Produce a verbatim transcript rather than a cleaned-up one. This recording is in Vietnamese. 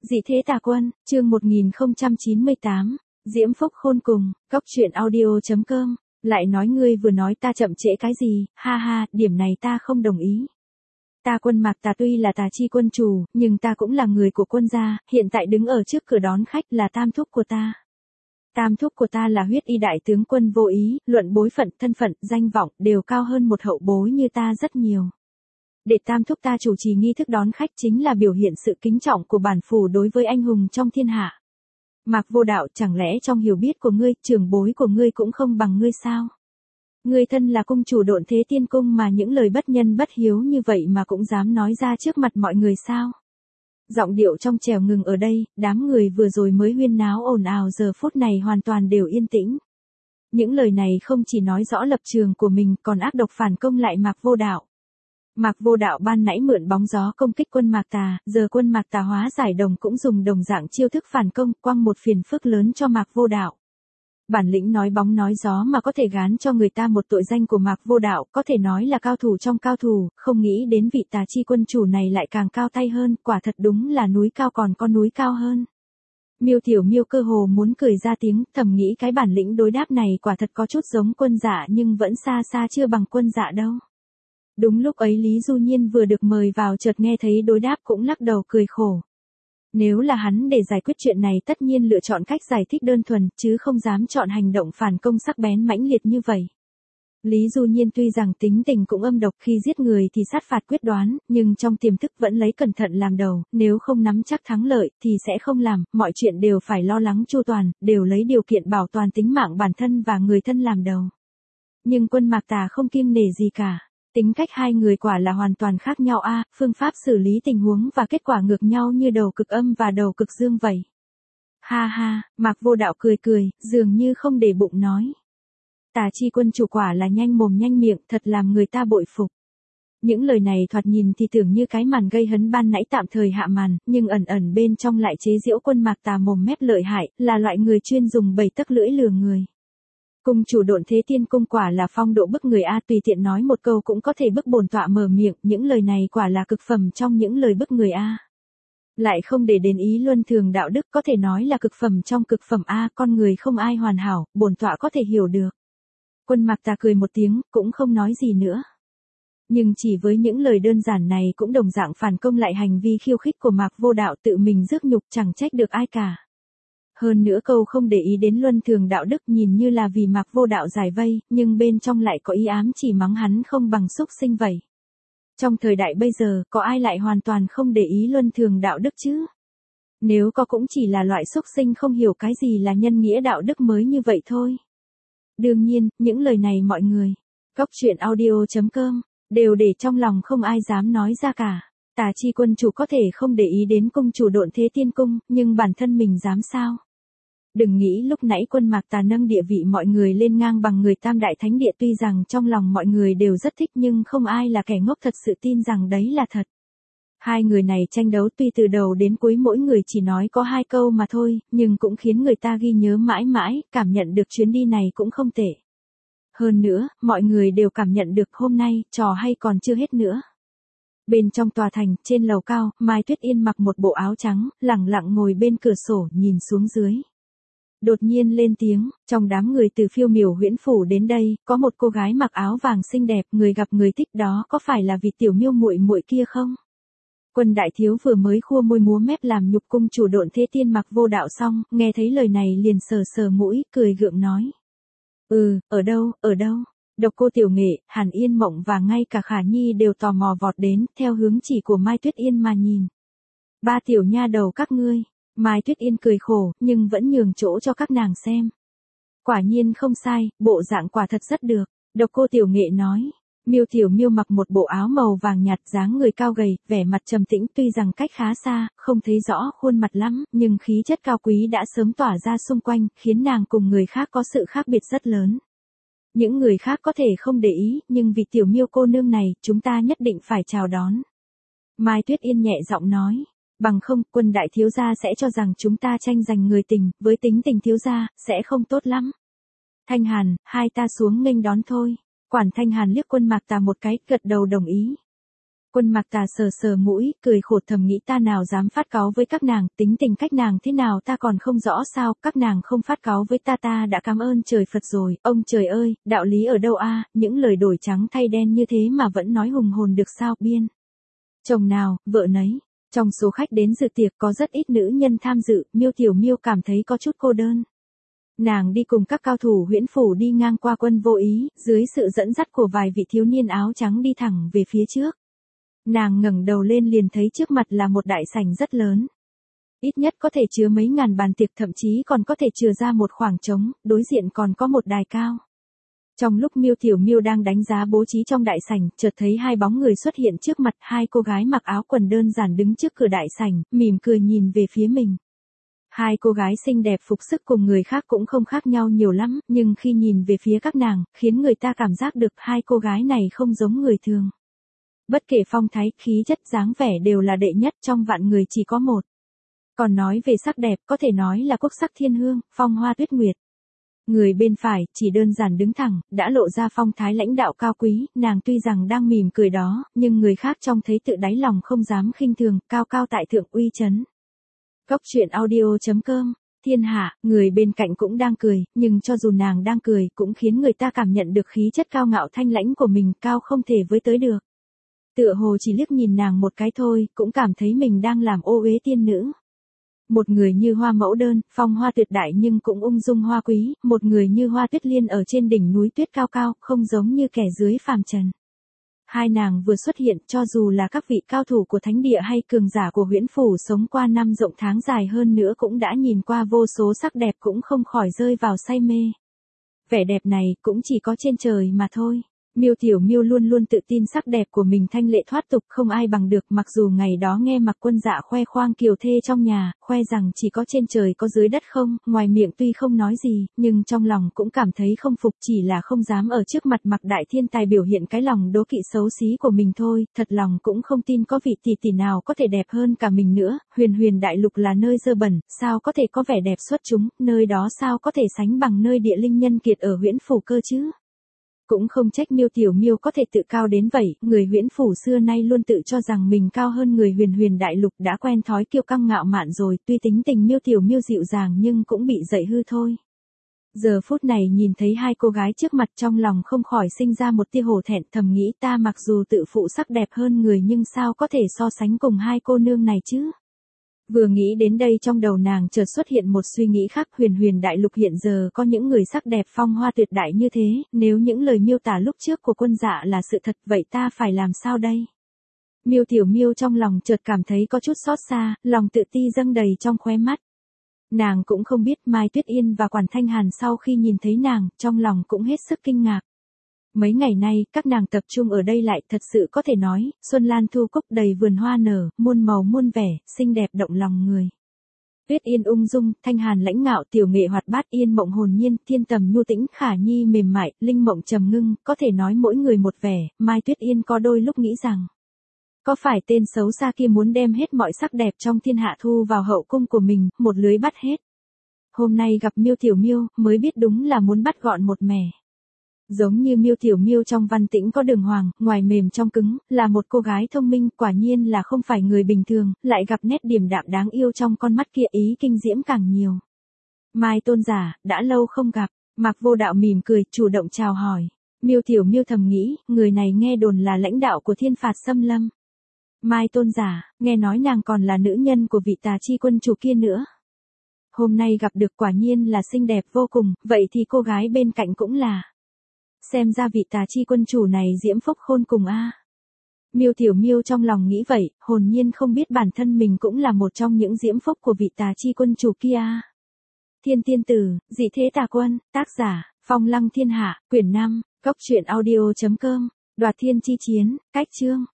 Dị thế tà quân, chương một nghìn không trăm chín mươi tám, Diễm Phúc khôn cùng, cóc truyện audio chấm com, lại nói ngươi vừa nói ta chậm trễ cái gì, ha ha, điểm này ta không đồng ý. Ta Quân Mạc Tà tuy là Tà Chi quân chủ, nhưng ta cũng là người của quân gia, hiện tại đứng ở trước cửa đón khách là tam thúc của ta. Tam thúc của ta là huyết y đại tướng quân Vô Ý, luận bối phận, thân phận, danh vọng, đều cao hơn một hậu bối như ta rất nhiều. Để tam thúc ta chủ trì nghi thức đón khách chính là biểu hiện sự kính trọng của bản phủ đối với anh hùng trong thiên hạ. Mạc Vô Đạo, chẳng lẽ trong hiểu biết của ngươi, trưởng bối của ngươi cũng không bằng ngươi sao? Ngươi thân là cung chủ Độn Thế Tiên Cung mà những lời bất nhân bất hiếu như vậy mà cũng dám nói ra trước mặt mọi người sao? Giọng điệu trong trẻo ngừng ở đây, đám người vừa rồi mới huyên náo ồn ào giờ phút này hoàn toàn đều yên tĩnh. Những lời này không chỉ nói rõ lập trường của mình còn ác độc phản công lại Mạc Vô Đạo. Mạc Vô Đạo ban nãy mượn bóng gió công kích quân Mạc Tà, giờ quân Mạc Tà hóa giải đồng cũng dùng đồng dạng chiêu thức phản công, quăng một phiền phức lớn cho Mạc Vô Đạo. Bản lĩnh nói bóng nói gió mà có thể gán cho người ta một tội danh của Mạc Vô Đạo, có thể nói là cao thủ trong cao thủ, không nghĩ đến vị Tà Chi quân chủ này lại càng cao tay hơn, quả thật đúng là núi cao còn có núi cao hơn. Miêu Tiểu Miêu cơ hồ muốn cười ra tiếng, thầm nghĩ cái bản lĩnh đối đáp này quả thật có chút giống quân dạ nhưng vẫn xa xa chưa bằng quân dạ đâu. Đúng lúc ấy Lý Du Nhiên vừa được mời vào chợt nghe thấy đối đáp cũng lắc đầu cười khổ. Nếu là hắn để giải quyết chuyện này tất nhiên lựa chọn cách giải thích đơn thuần, chứ không dám chọn hành động phản công sắc bén mãnh liệt như vậy. Lý Du Nhiên tuy rằng tính tình cũng âm độc, khi giết người thì sát phạt quyết đoán, nhưng trong tiềm thức vẫn lấy cẩn thận làm đầu, nếu không nắm chắc thắng lợi thì sẽ không làm, mọi chuyện đều phải lo lắng chu toàn, đều lấy điều kiện bảo toàn tính mạng bản thân và người thân làm đầu. Nhưng quân Mạc Tà không kiêng nể gì cả. Tính cách hai người quả là hoàn toàn khác nhau a, à, phương pháp xử lý tình huống và kết quả ngược nhau như đầu cực âm và đầu cực dương vậy. Ha ha, Mạc Vô Đạo cười cười, dường như không để bụng nói. Tà Chi quân chủ quả là nhanh mồm nhanh miệng, thật làm người ta bội phục. Những lời này thoạt nhìn thì tưởng như cái màn gây hấn ban nãy tạm thời hạ màn, nhưng ẩn ẩn bên trong lại chế giễu quân Mạc Tà mồm mép lợi hại, là loại người chuyên dùng bảy tấc lưỡi lừa người. Cung chủ Độn Thế Tiên Cung quả là phong độ bức người a, tùy tiện nói một câu cũng có thể bức bổn tọa mở miệng, những lời này quả là cực phẩm trong những lời bức người a. Lại không để đến ý luân thường đạo đức, có thể nói là cực phẩm trong cực phẩm a, con người không ai hoàn hảo, bổn tọa có thể hiểu được. Quân Mạc Tà cười một tiếng, cũng không nói gì nữa. Nhưng chỉ với những lời đơn giản này cũng đồng dạng phản công lại hành vi khiêu khích của Mạc Vô Đạo, tự mình rước nhục chẳng trách được ai cả. Hơn nữa câu không để ý đến luân thường đạo đức nhìn như là vì Mạc Vô Đạo giải vây, nhưng bên trong lại có ý ám chỉ mắng hắn không bằng súc sinh vậy. Trong thời đại bây giờ, có ai lại hoàn toàn không để ý luân thường đạo đức chứ? Nếu có cũng chỉ là loại súc sinh không hiểu cái gì là nhân nghĩa đạo đức mới như vậy thôi. Đương nhiên, những lời này mọi người, cóc truyện audio chấm com, đều để trong lòng không ai dám nói ra cả. Tà Chi quân chủ có thể không để ý đến cung chủ Độn Thế Tiên Cung, nhưng bản thân mình dám sao? Đừng nghĩ lúc nãy quân Mạc Tà nâng địa vị mọi người lên ngang bằng người Tam Đại Thánh Địa, tuy rằng trong lòng mọi người đều rất thích nhưng không ai là kẻ ngốc thật sự tin rằng đấy là thật. Hai người này tranh đấu tuy từ đầu đến cuối mỗi người chỉ nói có hai câu mà thôi, nhưng cũng khiến người ta ghi nhớ mãi mãi, cảm nhận được chuyến đi này cũng không tệ. Hơn nữa, mọi người đều cảm nhận được hôm nay, trò hay còn chưa hết nữa. Bên trong tòa thành, trên lầu cao, Mai Tuyết Yên mặc một bộ áo trắng, lẳng lặng ngồi bên cửa sổ, nhìn xuống dưới. Đột nhiên lên tiếng, trong đám người từ Phiêu Miểu Huyễn Phủ đến đây, có một cô gái mặc áo vàng xinh đẹp, người gặp người thích, đó có phải là vị tiểu Miêu muội muội kia không? Quân đại thiếu vừa mới khua môi múa mép làm nhục cung chủ Độn Thế Tiên Mạc Vô Đạo xong, nghe thấy lời này liền sờ sờ mũi, cười gượng nói. Ừ, ở đâu, ở đâu? Độc Cô Tiểu Nghệ, Hàn Yên Mộng và ngay cả Khả Nhi đều tò mò vọt đến, theo hướng chỉ của Mai Tuyết Yên mà nhìn. Ba tiểu nha đầu các ngươi. Mai Tuyết Yên cười khổ, nhưng vẫn nhường chỗ cho các nàng xem. Quả nhiên không sai, bộ dạng quả thật rất được. Độc Cô Tiểu Nghệ nói. Miêu Tiểu Miêu mặc một bộ áo màu vàng nhạt, dáng người cao gầy, vẻ mặt trầm tĩnh, tuy rằng cách khá xa, không thấy rõ khuôn mặt lắm, nhưng khí chất cao quý đã sớm tỏa ra xung quanh, khiến nàng cùng người khác có sự khác biệt rất lớn. Những người khác có thể không để ý, nhưng vì Tiểu Miêu cô nương này, chúng ta nhất định phải chào đón. Mai Tuyết Yên nhẹ giọng nói. Bằng không, quân đại thiếu gia sẽ cho rằng chúng ta tranh giành người tình, với tính tình thiếu gia, sẽ không tốt lắm. Thanh Hàn, hai ta xuống nghênh đón thôi. Quản Thanh Hàn liếc quân Mạc Tà một cái, gật đầu đồng ý. Quân Mặc Tà sờ sờ mũi, cười khổ thầm nghĩ ta nào dám phát cáu với các nàng, tính tình cách nàng thế nào ta còn không rõ sao, các nàng không phát cáu với ta ta đã cảm ơn trời Phật rồi, ông trời ơi, đạo lý ở đâu a, những lời đổi trắng thay đen như thế mà vẫn nói hùng hồn được sao, biên. Chồng nào, vợ nấy. Trong số khách đến dự tiệc có rất ít nữ nhân tham dự, Miêu Tiểu Miêu cảm thấy có chút cô đơn. Nàng đi cùng các cao thủ huyễn phủ đi ngang qua quân vô ý, dưới sự dẫn dắt của vài vị thiếu niên áo trắng đi thẳng về phía trước. Nàng ngẩng đầu lên liền thấy trước mặt là một đại sảnh rất lớn. Ít nhất có thể chứa mấy ngàn bàn tiệc, thậm chí còn có thể chừa ra một khoảng trống, đối diện còn có một đài cao. Trong lúc Miêu Tiểu Miêu đang đánh giá bố trí trong đại sảnh, chợt thấy hai bóng người xuất hiện trước mặt, hai cô gái mặc áo quần đơn giản đứng trước cửa đại sảnh, mỉm cười nhìn về phía mình. Hai cô gái xinh đẹp phục sức cùng người khác cũng không khác nhau nhiều lắm, nhưng khi nhìn về phía các nàng, khiến người ta cảm giác được hai cô gái này không giống người thường. Bất kể phong thái, khí chất, dáng vẻ đều là đệ nhất, trong vạn người chỉ có một. Còn nói về sắc đẹp, có thể nói là quốc sắc thiên hương, phong hoa tuyết nguyệt. Người bên phải, chỉ đơn giản đứng thẳng, đã lộ ra phong thái lãnh đạo cao quý, nàng tuy rằng đang mỉm cười đó, nhưng người khác trông thấy tự đáy lòng không dám khinh thường, cao cao tại thượng uy chấn. Góc truyện audio chấm com, thiên hạ, người bên cạnh cũng đang cười, nhưng cho dù nàng đang cười, cũng khiến người ta cảm nhận được khí chất cao ngạo thanh lãnh của mình, cao không thể với tới được. Tựa hồ chỉ liếc nhìn nàng một cái thôi, cũng cảm thấy mình đang làm ô uế tiên nữ. Một người như hoa mẫu đơn, phong hoa tuyệt đại nhưng cũng ung dung hoa quý, một người như hoa tuyết liên ở trên đỉnh núi tuyết cao cao, không giống như kẻ dưới phàm trần. Hai nàng vừa xuất hiện, cho dù là các vị cao thủ của thánh địa hay cường giả của huyễn phủ sống qua năm rộng tháng dài hơn nữa cũng đã nhìn qua vô số sắc đẹp cũng không khỏi rơi vào say mê. Vẻ đẹp này cũng chỉ có trên trời mà thôi. Miêu Tiểu Miêu luôn luôn tự tin sắc đẹp của mình thanh lệ thoát tục, không ai bằng được, mặc dù ngày đó nghe Mặc Quân Dạ khoe khoang kiều thê trong nhà, khoe rằng chỉ có trên trời có dưới đất không, ngoài miệng tuy không nói gì, nhưng trong lòng cũng cảm thấy không phục, chỉ là không dám ở trước mặt Mặc đại thiên tài biểu hiện cái lòng đố kỵ xấu xí của mình thôi, thật lòng cũng không tin có vị tỷ tỷ nào có thể đẹp hơn cả mình nữa, huyền huyền đại lục là nơi dơ bẩn, sao có thể có vẻ đẹp xuất chúng, nơi đó sao có thể sánh bằng nơi địa linh nhân kiệt ở huyễn phủ cơ chứ. Cũng không trách Miêu Tiểu Miêu có thể tự cao đến vậy, người huyễn phủ xưa nay luôn tự cho rằng mình cao hơn người huyền huyền đại lục, đã quen thói kiêu căng ngạo mạn rồi, tuy tính tình Miêu Tiểu Miêu dịu dàng nhưng cũng bị dậy hư thôi. Giờ phút này nhìn thấy hai cô gái trước mặt trong lòng không khỏi sinh ra một tia hổ thẹn, thầm nghĩ ta mặc dù tự phụ sắc đẹp hơn người nhưng sao có thể so sánh cùng hai cô nương này chứ. Vừa nghĩ đến đây trong đầu nàng chợt xuất hiện một suy nghĩ khác, huyền huyền đại lục hiện giờ có những người sắc đẹp phong hoa tuyệt đại như thế, nếu những lời miêu tả lúc trước của Quân Dạ là sự thật vậy ta phải làm sao đây? Miêu Tiểu Miêu trong lòng chợt cảm thấy có chút xót xa, lòng tự ti dâng đầy trong khóe mắt. Nàng cũng không biết Mai Tuyết Yên và Quản Thanh Hàn sau khi nhìn thấy nàng, trong lòng cũng hết sức kinh ngạc. Mấy ngày nay, các nàng tập trung ở đây lại, thật sự có thể nói, xuân lan thu cúc đầy vườn hoa nở, muôn màu muôn vẻ, xinh đẹp động lòng người. Tuyết Yên ung dung, Thanh Hàn lãnh ngạo, Tiểu Nghệ hoạt bát, Yên Mộng hồn nhiên, Thiên Tầm nhu tĩnh, Khả Nhi mềm mại, Linh Mộng trầm ngưng, có thể nói mỗi người một vẻ, Mai Tuyết Yên có đôi lúc nghĩ rằng, có phải tên xấu xa kia muốn đem hết mọi sắc đẹp trong thiên hạ thu vào hậu cung của mình, một lưới bắt hết. Hôm nay gặp Miêu Tiểu Miêu, mới biết đúng là muốn bắt gọn một mẻ. Giống như Miêu Tiểu Miêu trong Văn Tĩnh có đường hoàng, ngoài mềm trong cứng, là một cô gái thông minh, quả nhiên là không phải người bình thường, lại gặp nét điềm đạm đáng yêu trong con mắt kia, ý kinh diễm càng nhiều. Mai tôn giả, đã lâu không gặp, Mạc Vô Đạo mỉm cười, chủ động chào hỏi. Miêu Tiểu Miêu thầm nghĩ, người này nghe đồn là lãnh đạo của Thiên Phạt Xâm Lâm. Mai tôn giả, nghe nói nàng còn là nữ nhân của vị Tà Chi quân chủ kia nữa. Hôm nay gặp được quả nhiên là xinh đẹp vô cùng, vậy thì cô gái bên cạnh cũng là. Xem ra vị Tà Chi quân chủ này diễm phúc khôn cùng a. Miêu Tiểu Miêu trong lòng nghĩ vậy, hồn nhiên không biết bản thân mình cũng là một trong những diễm phúc của vị Tà Chi quân chủ kia. Thiên Tiên Tử, Dị Thế Tà Quân, tác giả, Phong Lăng Thiên Hạ, quyển năm, góc truyện audio chấm com, Đoạt Thiên Chi Chiến, cách chương.